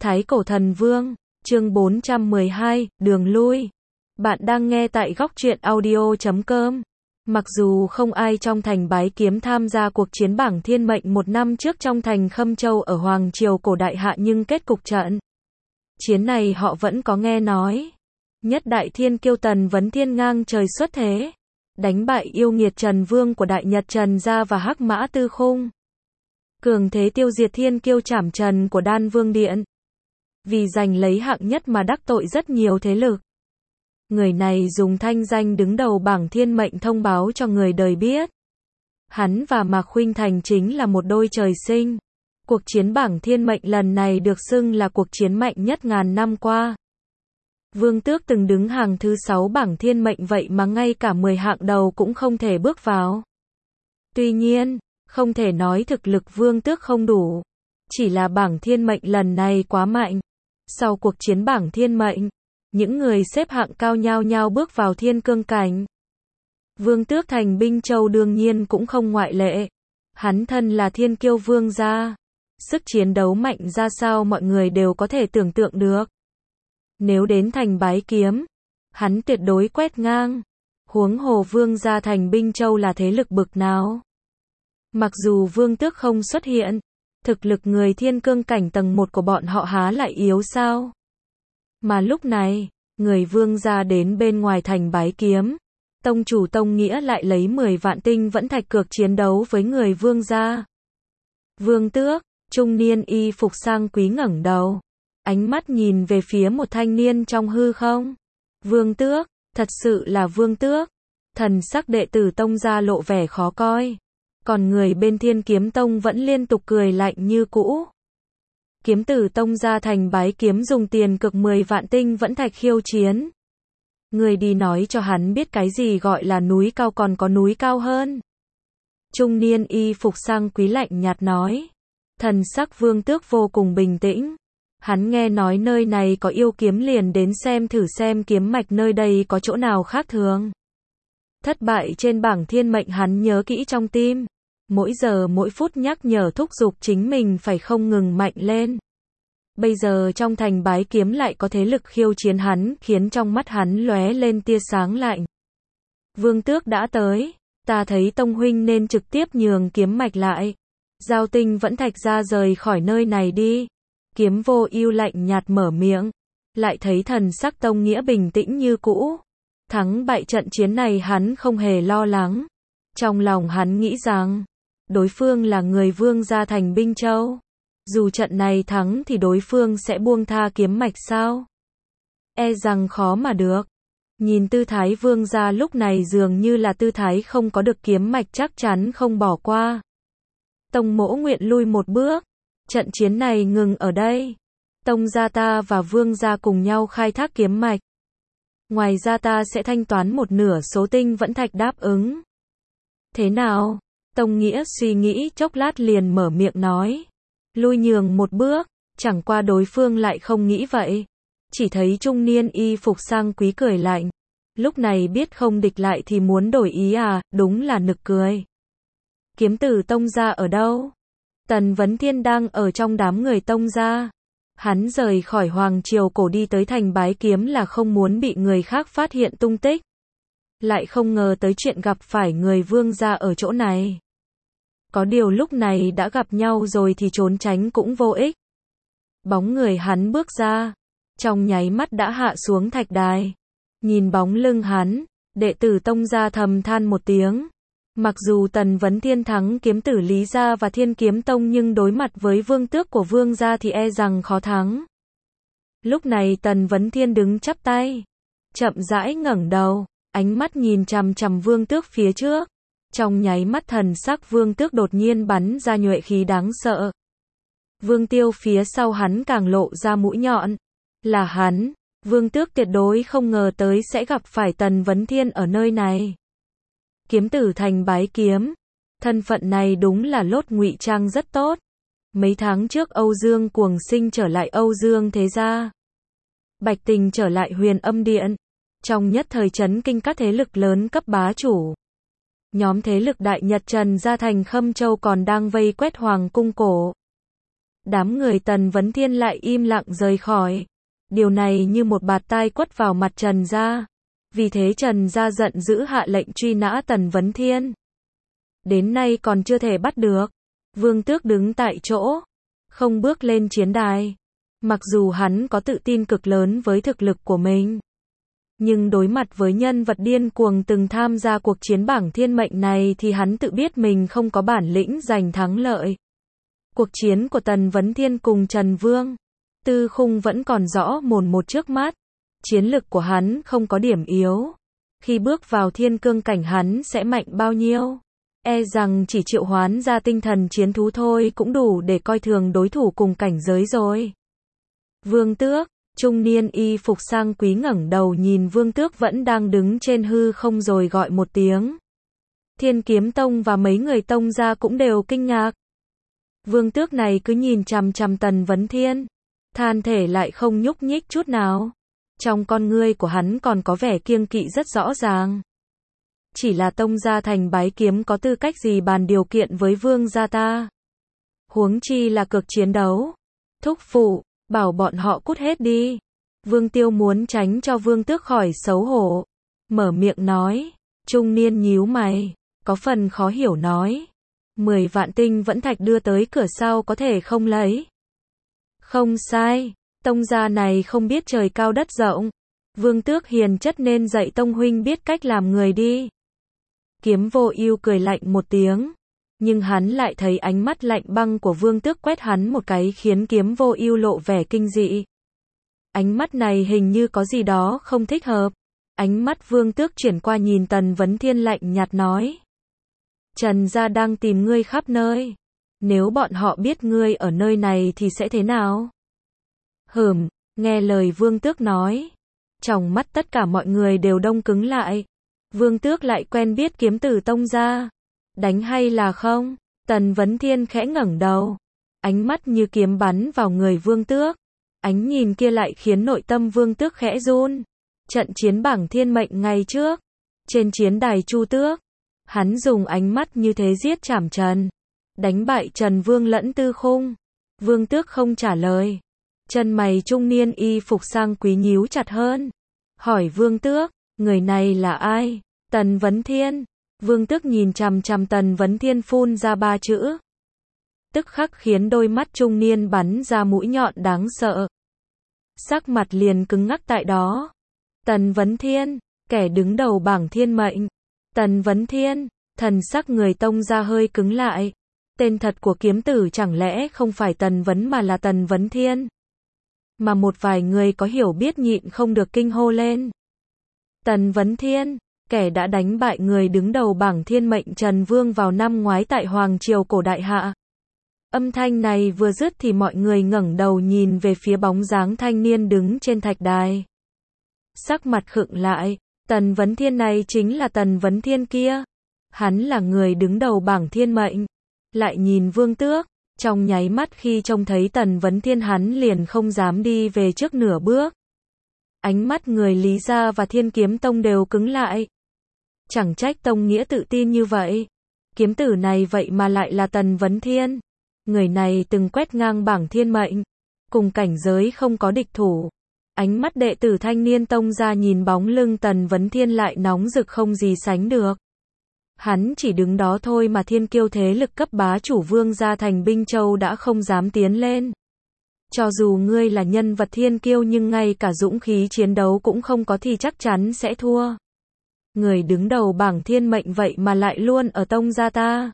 Thái Cổ Thần Vương, chương 412, đường lui. Bạn đang nghe tại góc truyện audio.com. Mặc dù không ai trong thành Bái Kiếm tham gia cuộc chiến bảng thiên mệnh một năm trước trong thành Khâm Châu ở Hoàng Triều cổ đại hạ, nhưng kết cục trận chiến này họ vẫn có nghe nói. Nhất đại thiên kiêu Tần Vấn Thiên ngang trời xuất thế, đánh bại yêu nghiệt Trần Vương của Đại Nhật Trần gia và Hắc Mã Tư Khung, cường thế tiêu diệt thiên kiêu Trảm Trần của Đan Vương Điện. Vì giành lấy hạng nhất mà đắc tội rất nhiều thế lực. Người này dùng thanh danh đứng đầu bảng thiên mệnh thông báo cho người đời biết. Hắn và Mạc Khuynh Thành chính là một đôi trời sinh. Cuộc chiến bảng thiên mệnh lần này được xưng là cuộc chiến mạnh nhất ngàn năm qua. Vương Tước từng đứng hàng thứ 6 bảng thiên mệnh, vậy mà ngay cả 10 hạng đầu cũng không thể bước vào. Tuy nhiên, không thể nói thực lực Vương Tước không đủ. Chỉ là bảng thiên mệnh lần này quá mạnh. Sau cuộc chiến bảng thiên mệnh, những người xếp hạng cao nhao nhao bước vào thiên cương cảnh. Vương Tước thành Binh Châu đương nhiên cũng không ngoại lệ. Hắn thân là thiên kiêu vương gia. Sức chiến đấu mạnh ra sao mọi người đều có thể tưởng tượng được. Nếu đến thành Bái Kiếm, hắn tuyệt đối quét ngang. Huống hồ vương gia thành Binh Châu là thế lực bực nào. Mặc dù Vương Tước không xuất hiện, thực lực người thiên cương cảnh tầng 1 của bọn họ há lại yếu sao? Mà lúc này, người vương gia đến bên ngoài thành Bái Kiếm, tông chủ Tông Nghĩa lại lấy 10 vạn tinh vẫn thạch cược chiến đấu với người vương gia. Vương Tước, trung niên y phục sang quý ngẩng đầu, ánh mắt nhìn về phía một thanh niên trong hư không. Vương Tước, thật sự là Vương Tước. Thần sắc đệ tử Tông gia lộ vẻ khó coi. Còn người bên Thiên Kiếm Tông vẫn liên tục cười lạnh như cũ. Kiếm tử Tông gia thành Bái Kiếm dùng tiền cực 10 vạn tinh vẫn thạch khiêu chiến. Người đi nói cho hắn biết cái gì gọi là núi cao, còn có núi cao hơn. Trung niên y phục sang quý lạnh nhạt nói. Thần sắc Vương Tước vô cùng bình tĩnh. Hắn nghe nói nơi này có yêu kiếm liền đến xem thử xem kiếm mạch nơi đây có chỗ nào khác thường. Thất bại trên bảng thiên mệnh hắn nhớ kỹ trong tim. Mỗi giờ mỗi phút nhắc nhở thúc giục chính mình phải không ngừng mạnh lên. Bây giờ trong thành Bái Kiếm lại có thế lực khiêu chiến hắn, khiến trong mắt hắn lóe lên tia sáng lạnh. Vương Tước đã tới, ta thấy Tông huynh nên trực tiếp nhường kiếm mạch lại. Giao tinh vẫn thạch ra rời khỏi nơi này đi. Kiếm Vô Ưu lạnh nhạt mở miệng, lại thấy thần sắc Tông Nghĩa bình tĩnh như cũ. Thắng bại trận chiến này hắn không hề lo lắng. Trong lòng hắn nghĩ rằng, đối phương là người vương gia thành Binh Châu. Dù trận này thắng thì đối phương sẽ buông tha kiếm mạch sao? E rằng khó mà được. Nhìn tư thái vương gia lúc này dường như là tư thái không có được kiếm mạch, chắc chắn không bỏ qua. Tông mỗ nguyện lui một bước. Trận chiến này ngừng ở đây. Tông gia ta và vương gia cùng nhau khai thác kiếm mạch. Ngoài ra ta sẽ thanh toán một nửa số tinh vẫn thạch đáp ứng. Thế nào? Tông Nghĩa suy nghĩ chốc lát liền mở miệng nói. Lui nhường một bước, chẳng qua đối phương lại không nghĩ vậy. Chỉ thấy trung niên y phục sang quý cười lạnh. Lúc này biết không địch lại thì muốn đổi ý à, đúng là nực cười. Kiếm tử Tông gia ở đâu? Tần Vấn Thiên đang ở trong đám người Tông gia. Hắn rời khỏi Hoàng Triều cổ đi tới thành Bái Kiếm là không muốn bị người khác phát hiện tung tích. Lại không ngờ tới chuyện gặp phải người vương gia ở chỗ này. Có điều lúc này đã gặp nhau rồi thì trốn tránh cũng vô ích. Bóng người hắn bước ra, trong nháy mắt đã hạ xuống thạch đài. Nhìn bóng lưng hắn, đệ tử Tông gia thầm than một tiếng. Mặc dù Tần Vấn Thiên thắng kiếm tử Lý gia và Thiên Kiếm Tông, nhưng đối mặt với Vương Tước của vương gia thì e rằng khó thắng. Lúc này Tần Vấn Thiên đứng chắp tay, chậm rãi ngẩng đầu, ánh mắt nhìn chằm chằm Vương Tước phía trước. Trong nháy mắt thần sắc Vương Tước đột nhiên bắn ra nhuệ khí đáng sợ. Vương Tiêu phía sau hắn càng lộ ra mũi nhọn. Là hắn. Vương Tước tuyệt đối không ngờ tới sẽ gặp phải Tần Vấn Thiên ở nơi này. Kiếm tử thành Bái Kiếm. Thân phận này đúng là lốt ngụy trang rất tốt. Mấy tháng trước Âu Dương Cuồng Sinh trở lại Âu Dương Thế Gia. Bạch Tình trở lại Huyền Âm Điện. Trong nhất thời chấn kinh các thế lực lớn cấp bá chủ. Nhóm thế lực Đại Nhật Trần gia thành Khâm Châu còn đang vây quét Hoàng cung cổ. Đám người Tần Vấn Thiên lại im lặng rời khỏi. Điều này như một bạt tai quất vào mặt Trần gia. Vì thế Trần gia giận dữ hạ lệnh truy nã Tần Vấn Thiên. Đến nay còn chưa thể bắt được. Vương Tước đứng tại chỗ, không bước lên chiến đài. Mặc dù hắn có tự tin cực lớn với thực lực của mình, nhưng đối mặt với nhân vật điên cuồng từng tham gia cuộc chiến bảng thiên mệnh này thì hắn tự biết mình không có bản lĩnh giành thắng lợi. Cuộc chiến của Tần Vấn Thiên cùng Trần Vương, Tư Khung vẫn còn rõ mồn một trước mắt. Chiến lực của hắn không có điểm yếu. Khi bước vào thiên cương cảnh hắn sẽ mạnh bao nhiêu? E rằng chỉ triệu hoán ra tinh thần chiến thú thôi cũng đủ để coi thường đối thủ cùng cảnh giới rồi. Vương Tước, trung niên y phục sang quý ngẩng đầu nhìn Vương Tước vẫn đang đứng trên hư không rồi gọi một tiếng. Thiên Kiếm Tông và mấy người tông gia cũng đều kinh ngạc. Vương Tước này cứ nhìn chằm chằm Tần Vấn Thiên, than thể lại không nhúc nhích chút nào. Trong con ngươi của hắn còn có vẻ kiêng kỵ rất rõ ràng. Chỉ là tông gia thành bái kiếm có tư cách gì bàn điều kiện với vương gia ta. Huống chi là cực chiến đấu. Thúc phụ, bảo bọn họ cút hết đi. Vương Tiêu muốn tránh cho Vương Tước khỏi xấu hổ. Mở miệng nói. Trung niên nhíu mày, có phần khó hiểu nói. 10 vạn tinh vẫn thạch đưa tới cửa sau có thể không lấy. Không sai, tông gia này không biết trời cao đất rộng. Vương Tước hiền chất nên dạy tông huynh biết cách làm người đi. Kiếm Vô Ưu cười lạnh một tiếng, nhưng hắn lại thấy ánh mắt lạnh băng của Vương Tước quét hắn một cái khiến Kiếm Vô Ưu lộ vẻ kinh dị. Ánh mắt này hình như có gì đó không thích hợp. Ánh mắt Vương Tước chuyển qua nhìn Tần Vấn Thiên lạnh nhạt nói. Trần gia đang tìm ngươi khắp nơi. Nếu bọn họ biết ngươi ở nơi này thì sẽ thế nào? Nghe lời Vương Tước nói. Trong mắt tất cả mọi người đều đông cứng lại. Vương Tước lại quen biết kiếm tử tông gia. Đánh hay là không? Tần Vấn Thiên khẽ ngẩng đầu. Ánh mắt như kiếm bắn vào người Vương Tước. Ánh nhìn kia lại khiến nội tâm Vương Tước khẽ run. Trận chiến bảng thiên mệnh ngày trước. Trên chiến đài Chu Tước. Hắn dùng ánh mắt như thế giết chảm Trần. Đánh bại Trần Vương lẫn Tư Khung. Vương Tước không trả lời. Chân mày trung niên y phục sang quý nhíu chặt hơn. Hỏi Vương Tước, người này là ai? Tần Vấn Thiên. Vương Tước nhìn chằm chằm Tần Vấn Thiên phun ra 3 chữ. Tức khắc khiến đôi mắt trung niên bắn ra mũi nhọn đáng sợ. Sắc mặt liền cứng ngắc tại đó. Tần Vấn Thiên, kẻ đứng đầu bảng thiên mệnh. Tần Vấn Thiên, thần sắc người tông gia hơi cứng lại. Tên thật của kiếm tử chẳng lẽ không phải Tần Vấn mà là Tần Vấn Thiên? Mà một vài người có hiểu biết nhịn không được kinh hô lên. Tần Vấn Thiên, kẻ đã đánh bại người đứng đầu bảng thiên mệnh Trần Vương vào năm ngoái tại Hoàng Triều cổ đại hạ. Âm thanh này vừa dứt thì mọi người ngẩng đầu nhìn về phía bóng dáng thanh niên đứng trên thạch đài. Sắc mặt khựng lại, Tần Vấn Thiên này chính là Tần Vấn Thiên kia. Hắn là người đứng đầu bảng thiên mệnh. Lại nhìn Vương Tước, trong nháy mắt khi trông thấy Tần Vấn Thiên hắn liền không dám đi về trước nửa bước. Ánh mắt người Lý gia và Thiên Kiếm Tông đều cứng lại. Chẳng trách Tông Nghĩa tự tin như vậy. Kiếm tử này vậy mà lại là Tần Vấn Thiên. Người này từng quét ngang bảng thiên mệnh. Cùng cảnh giới không có địch thủ. Ánh mắt đệ tử thanh niên tông gia nhìn bóng lưng Tần Vấn Thiên lại nóng rực không gì sánh được. Hắn chỉ đứng đó thôi mà thiên kiêu thế lực cấp bá chủ vương gia thành Binh Châu đã không dám tiến lên. Cho dù ngươi là nhân vật thiên kiêu nhưng ngay cả dũng khí chiến đấu cũng không có thì chắc chắn sẽ thua. Người đứng đầu bảng thiên mệnh vậy mà lại luôn ở tông gia ta.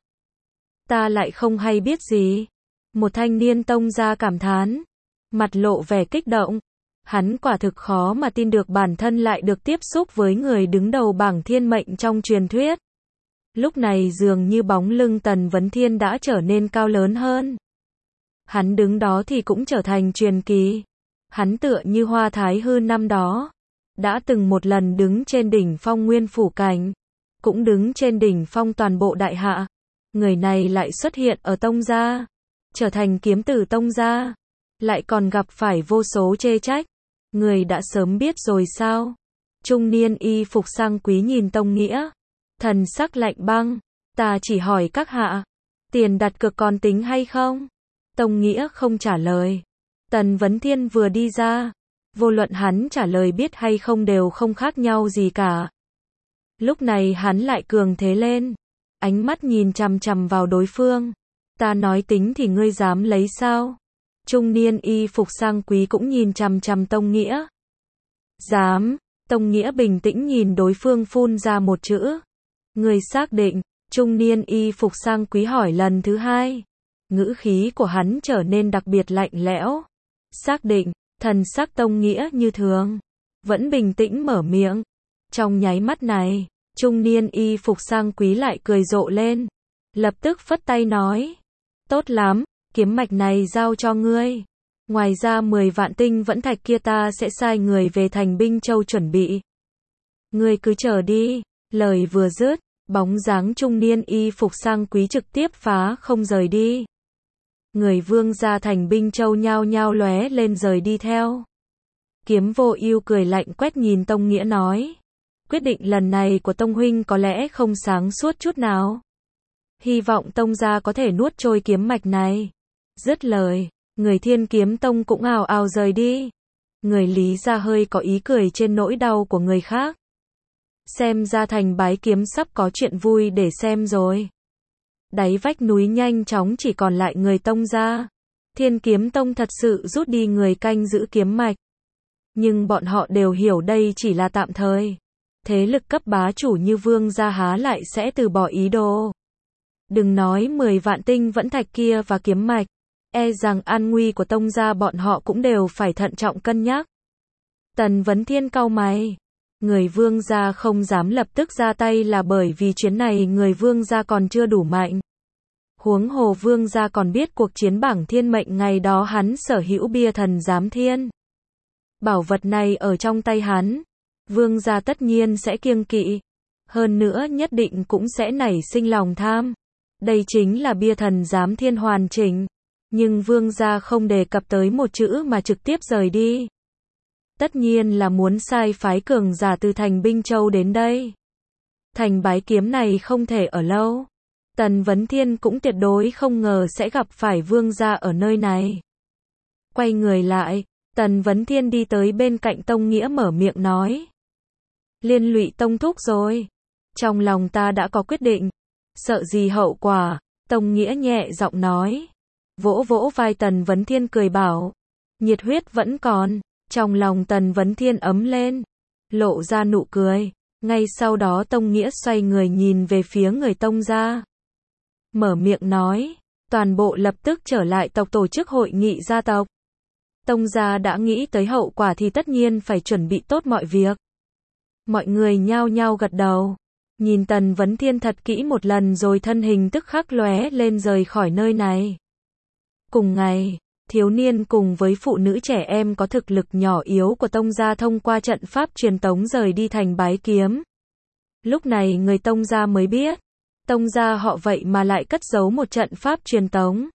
Ta lại không hay biết gì. Một thanh niên tông gia cảm thán. Mặt lộ vẻ kích động. Hắn quả thực khó mà tin được bản thân lại được tiếp xúc với người đứng đầu bảng thiên mệnh trong truyền thuyết. Lúc này dường như bóng lưng Tần Vấn Thiên đã trở nên cao lớn hơn. Hắn đứng đó thì cũng trở thành truyền kỳ. Hắn tựa như Hoa Thái Hư năm đó. Đã từng một lần đứng trên đỉnh phong Nguyên Phủ Cảnh. Cũng đứng trên đỉnh phong toàn bộ đại hạ. Người này lại xuất hiện ở tông gia. Trở thành kiếm tử tông gia. Lại còn gặp phải vô số chê trách. Người đã sớm biết rồi sao? Trung niên y phục sang quý nhìn Tông Nghĩa. Thần sắc lạnh băng. Ta chỉ hỏi các hạ. Tiền đặt cược còn tính hay không? Tông Nghĩa không trả lời. Tần Vấn Thiên vừa đi ra, vô luận hắn trả lời biết hay không đều không khác nhau gì cả. Lúc này hắn lại cường thế lên, ánh mắt nhìn chằm chằm vào đối phương. Ta nói tính thì ngươi dám lấy sao? Trung niên y phục sang quý cũng nhìn chằm chằm Tông Nghĩa. Dám. Tông Nghĩa bình tĩnh nhìn đối phương phun ra một chữ. Ngươi xác định? Trung niên y phục sang quý hỏi lần thứ hai. Ngữ khí của hắn trở nên đặc biệt lạnh lẽo. Xác định. Thần sắc Tông Nghĩa như thường, vẫn bình tĩnh mở miệng. Trong nháy mắt này, trung niên y phục sang quý lại cười rộ lên, lập tức phất tay nói, tốt lắm, kiếm mạch này giao cho ngươi. Ngoài ra 10 vạn tinh vẫn thạch kia ta sẽ sai người về thành Binh Châu chuẩn bị. Ngươi cứ chờ đi. Lời vừa dứt, bóng dáng trung niên y phục sang quý trực tiếp phá không rời đi. Người Vương gia thành Binh Châu nhao nhao lóe lên rời đi theo. Kiếm Vô Ưu cười lạnh quét nhìn Tông Nghĩa nói, quyết định lần này của Tông huynh có lẽ không sáng suốt chút nào. Hy vọng Tông gia có thể nuốt trôi kiếm mạch này. Dứt lời, người Thiên Kiếm Tông cũng ào ào rời đi. Người Lý gia hơi có ý cười trên nỗi đau của người khác. Xem ra thành Bái Kiếm sắp có chuyện vui để xem rồi. Đáy vách núi nhanh chóng chỉ còn lại người Tông gia. Thiên Kiếm Tông thật sự rút đi người canh giữ kiếm mạch. Nhưng bọn họ đều hiểu đây chỉ là tạm thời. Thế lực cấp bá chủ như Vương gia há lại sẽ từ bỏ ý đồ. Đừng nói 10 vạn tinh vẫn thạch kia và kiếm mạch, e rằng an nguy của Tông gia bọn họ cũng đều phải thận trọng cân nhắc. Tần Vấn Thiên cau mày. Người Vương gia không dám lập tức ra tay là bởi vì chuyến này người Vương gia còn chưa đủ mạnh. Huống hồ Vương gia còn biết cuộc chiến bảng thiên mệnh ngày đó hắn sở hữu bia thần giám thiên. Bảo vật này ở trong tay hắn, Vương gia tất nhiên sẽ kiêng kỵ. Hơn nữa nhất định cũng sẽ nảy sinh lòng tham. Đây chính là bia thần giám thiên hoàn chỉnh. Nhưng Vương gia không đề cập tới một chữ mà trực tiếp rời đi. Tất nhiên là muốn sai phái cường giả từ thành Binh Châu đến đây. Thành Bái Kiếm này không thể ở lâu. Tần Vấn Thiên cũng tuyệt đối không ngờ sẽ gặp phải Vương gia ở nơi này. Quay người lại, Tần Vấn Thiên đi tới bên cạnh Tông Nghĩa mở miệng nói. Liên lụy Tông thúc rồi. Trong lòng ta đã có quyết định. Sợ gì hậu quả, Tông Nghĩa nhẹ giọng nói. Vỗ vỗ vai Tần Vấn Thiên cười bảo. Nhiệt huyết vẫn còn. Trong lòng Tần Vấn Thiên ấm lên, lộ ra nụ cười. Ngay sau đó Tông Nghĩa xoay người nhìn về phía người Tông gia. Mở miệng nói, toàn bộ lập tức trở lại tộc tổ chức hội nghị gia tộc. Tông gia đã nghĩ tới hậu quả thì tất nhiên phải chuẩn bị tốt mọi việc. Mọi người nhao nhao gật đầu, nhìn Tần Vấn Thiên thật kỹ một lần rồi thân hình tức khắc lóe lên rời khỏi nơi này. Cùng ngày, thiếu niên cùng với phụ nữ trẻ em có thực lực nhỏ yếu của Tông gia thông qua trận pháp truyền tống rời đi thành Bái Kiếm. Lúc này người Tông gia mới biết, Tông gia họ vậy mà lại cất giấu một trận pháp truyền tống.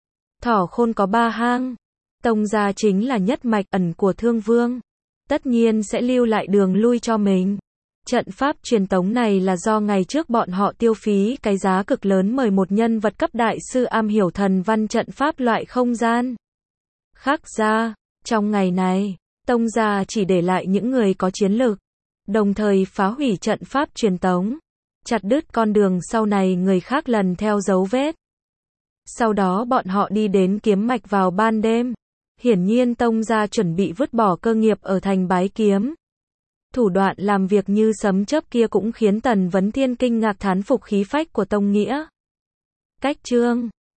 Thỏ khôn có 3 hang. Tông gia chính là nhất mạch ẩn của Thương Vương, tất nhiên sẽ lưu lại đường lui cho mình. Trận pháp truyền tống này là do ngày trước bọn họ tiêu phí cái giá cực lớn mời một nhân vật cấp đại sư am hiểu thần văn trận pháp loại không gian. Khác ra, trong ngày này, Tông gia chỉ để lại những người có chiến lực, đồng thời phá hủy trận pháp truyền tống, chặt đứt con đường sau này người khác lần theo dấu vết. Sau đó bọn họ đi đến kiếm mạch vào ban đêm. Hiển nhiên Tông gia chuẩn bị vứt bỏ cơ nghiệp ở thành Bái Kiếm. Thủ đoạn làm việc như sấm chớp kia cũng khiến Tần Vấn Thiên kinh ngạc thán phục khí phách của Tông Nghĩa. Cách chương